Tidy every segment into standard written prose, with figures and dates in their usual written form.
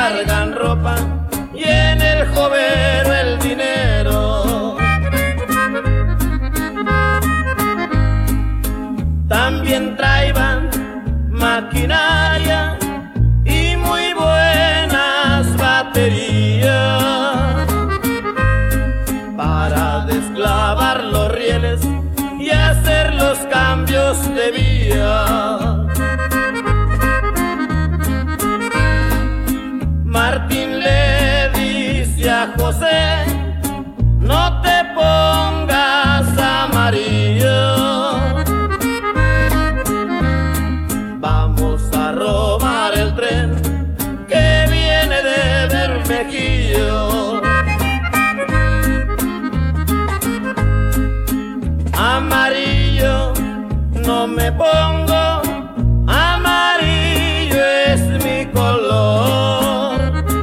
cargan ropa y en el jovero el dinero. También traían maquinaria y muy buenas baterías para desclavar los rieles y hacer los cambios de vía. Martín le dice a José: no te pongas amarillo, vamos a robar el tren que viene de Bermejillo. Amarillo no me pongo, amarillo es mi color.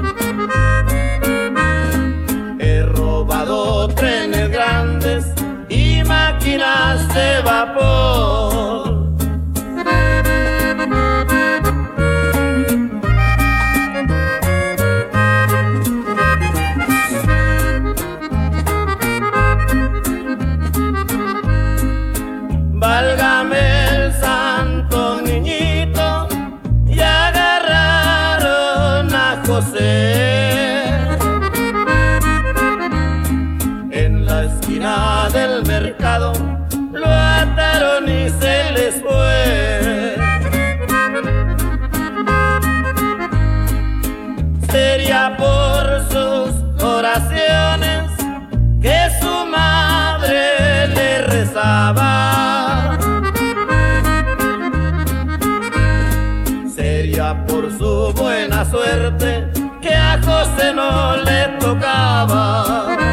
He robado trenes grandes y máquinas de vapor. Válgame el santo niñito, y agarraron a José en la esquina del mercado, lo ataron y se les fue. Sería por sus oraciones que su madre le rezaba, sería por su buena suerte que a José no le tocaba.